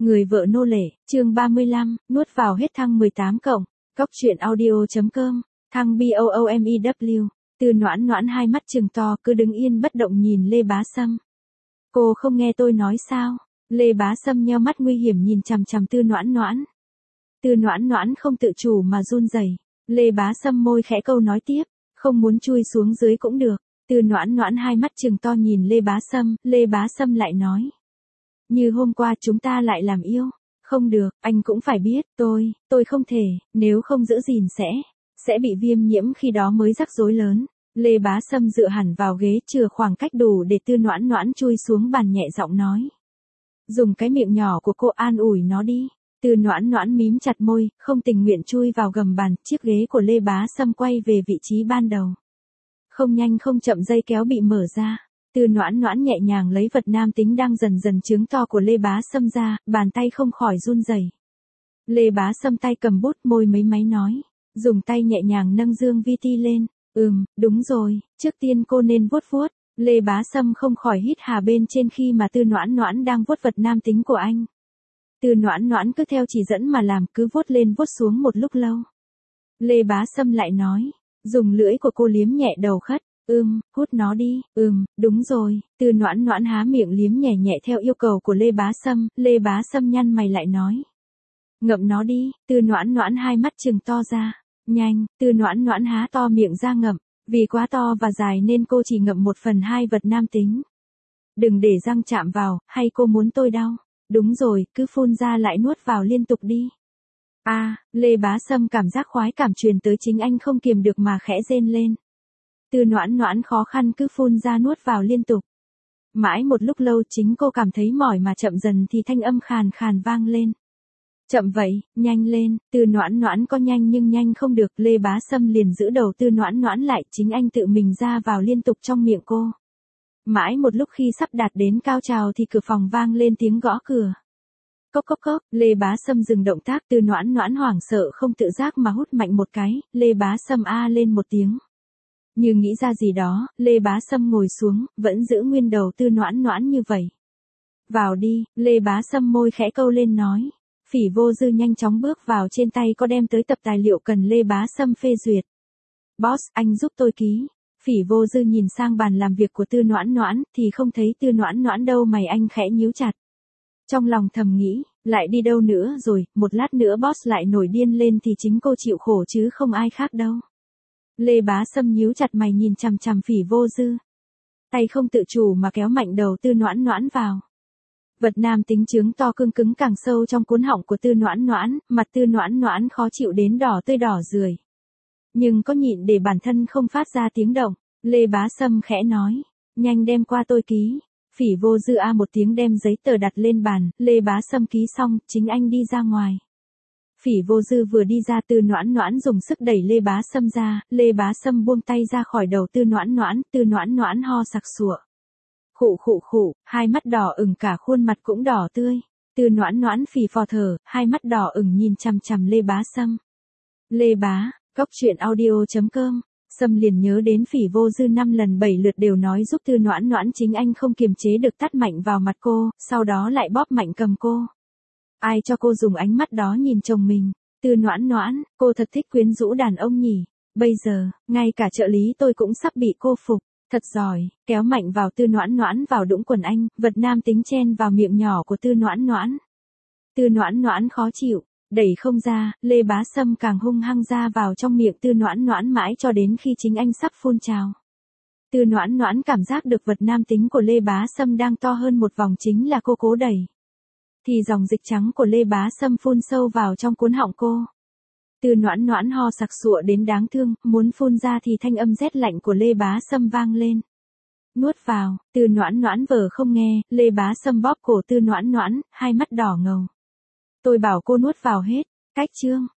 Người vợ nô lệ, chương 35, nuốt vào hết thăng 18 cộng. Cóc truyện audio.com, thăng BOOMEW. Từ Noãn Noãn hai mắt trừng to cứ đứng yên bất động nhìn Lê Bá Sâm. Cô không nghe tôi nói sao? Lê Bá Sâm nheo mắt nguy hiểm nhìn chằm chằm Tư Noãn Noãn. Tư Noãn Noãn không tự chủ mà run rẩy. Lê Bá Sâm môi khẽ câu nói tiếp, không muốn chui xuống dưới cũng được. Tư Noãn Noãn hai mắt trừng to nhìn Lê Bá Sâm lại nói. Như hôm qua chúng ta lại làm yêu. Không được, anh cũng phải biết, tôi không thể, nếu không giữ gìn sẽ bị viêm nhiễm khi đó mới rắc rối lớn. Lê Bá Sâm dựa hẳn vào ghế chừa khoảng cách đủ để Tư Noãn Noãn chui xuống bàn nhẹ giọng nói. Dùng cái miệng nhỏ của cô an ủi nó đi. Tư Noãn Noãn mím chặt môi, không tình nguyện chui vào gầm bàn, chiếc ghế của Lê Bá Sâm quay về vị trí ban đầu. Không nhanh không chậm dây kéo bị mở ra. Tư Noãn Noãn nhẹ nhàng lấy vật nam tính đang dần dần trướng to của Lê Bá Sâm ra, bàn tay không khỏi run rẩy. Lê Bá Sâm tay cầm bút môi mấy máy nói, dùng tay nhẹ nhàng nâng dương vi ti lên. Đúng rồi, trước tiên cô nên vuốt vuốt. Lê Bá Sâm không khỏi hít hà bên trên khi mà Tư Noãn Noãn đang vuốt vật nam tính của anh. Tư Noãn Noãn cứ theo chỉ dẫn mà làm, cứ vuốt lên vuốt xuống một lúc lâu. Lê Bá Sâm lại nói, dùng lưỡi của cô liếm nhẹ đầu khất. Hút nó đi. Đúng rồi. Tư Noãn Noãn há miệng liếm nhẹ nhẹ theo yêu cầu của Lê Bá Sâm nhăn mày lại nói. Ngậm nó đi. Tư Noãn Noãn hai mắt trừng to ra. Nhanh. Tư Noãn Noãn há to miệng ra ngậm. Vì quá to và dài nên cô chỉ ngậm 1/2 vật nam tính. Đừng để răng chạm vào, hay cô muốn tôi đau? Đúng rồi, cứ phun ra lại nuốt vào liên tục đi. Lê Bá Sâm cảm giác khoái cảm truyền tới chính anh không kiềm được mà khẽ rên lên. Tư Noãn Noãn khó khăn cứ phun ra nuốt vào liên tục. Mãi một lúc lâu chính cô cảm thấy mỏi mà chậm dần thì thanh âm khàn khàn vang lên. Chậm vậy, nhanh lên. Tư Noãn Noãn có nhanh nhưng nhanh không được. Lê Bá Sâm liền giữ đầu Tư Noãn Noãn lại, chính anh tự mình ra vào liên tục trong miệng cô. Mãi một lúc khi sắp đạt đến cao trào thì cửa phòng vang lên tiếng gõ cửa. Cốc cốc cốc. Lê Bá Sâm dừng động tác. Tư Noãn Noãn hoảng sợ không tự giác mà hút mạnh một cái. Lê Bá Sâm lên một tiếng. Như nghĩ ra gì đó, Lê Bá Sâm ngồi xuống, vẫn giữ nguyên đầu Tư Noãn Noãn như vậy. Vào đi. Lê Bá Sâm môi khẽ câu lên nói. Phỉ Vô Dư nhanh chóng bước vào, trên tay có đem tới tập tài liệu cần Lê Bá Sâm phê duyệt. Boss, anh giúp tôi ký. Phỉ Vô Dư nhìn sang bàn làm việc của Tư Noãn Noãn, thì không thấy Tư Noãn Noãn đâu, mày anh khẽ nhíu chặt. Trong lòng thầm nghĩ, lại đi đâu nữa rồi, một lát nữa boss lại nổi điên lên thì chính cô chịu khổ chứ không ai khác đâu. Lê Bá Sâm nhíu chặt mày nhìn chằm chằm Phỉ Vô Dư. Tay không tự chủ mà kéo mạnh đầu Tư Noãn Noãn vào. Vật nam tính trướng to cương cứng càng sâu trong cuốn họng của Tư Noãn Noãn, mặt Tư Noãn Noãn khó chịu đến đỏ tươi đỏ rười. Nhưng có nhịn để bản thân không phát ra tiếng động. Lê Bá Sâm khẽ nói, nhanh đem qua tôi ký. Phỉ Vô Dư một tiếng đem giấy tờ đặt lên bàn, Lê Bá Sâm ký xong, chính anh đi ra ngoài. Phỉ Vô Dư vừa đi ra, Tư Noãn Noãn dùng sức đẩy Lê Bá Sâm ra, Lê Bá Sâm buông tay ra khỏi đầu Tư Noãn Noãn ho sặc sụa. Khụ, hai mắt đỏ ửng cả khuôn mặt cũng đỏ tươi. Tư Noãn Noãn phì phò thở, hai mắt đỏ ửng nhìn chằm chằm Lê Bá Sâm. Lê Bá, cóc truyện audio.com. Sâm liền nhớ đến Phỉ Vô Dư 5 lần 7 lượt đều nói giúp Tư Noãn Noãn, chính anh không kiềm chế được tát mạnh vào mặt cô, sau đó lại bóp mạnh cầm cô. Ai cho cô dùng ánh mắt đó nhìn chồng mình? Tư Noãn Noãn, cô thật thích quyến rũ đàn ông nhỉ? Bây giờ, ngay cả trợ lý tôi cũng sắp bị cô phục. Thật giỏi. Kéo mạnh vào Tư Noãn Noãn vào đũng quần anh, vật nam tính chen vào miệng nhỏ của Tư Noãn Noãn. Tư Noãn Noãn khó chịu, đẩy không ra, Lê Bá Sâm càng hung hăng ra vào trong miệng Tư Noãn Noãn mãi cho đến khi chính anh sắp phun trào. Tư Noãn Noãn cảm giác được vật nam tính của Lê Bá Sâm đang to hơn một vòng, chính là cô cố đẩy. Thì dòng dịch trắng của Lê Bá Sâm phun sâu vào trong cuốn họng cô. Tư Noãn Noãn ho sặc sụa đến đáng thương, muốn phun ra thì thanh âm rét lạnh của Lê Bá Sâm vang lên. Nuốt vào. Tư Noãn Noãn vờ không nghe, Lê Bá Sâm bóp cổ Tư Noãn Noãn, hai mắt đỏ ngầu. Tôi bảo cô nuốt vào hết. Cách chương.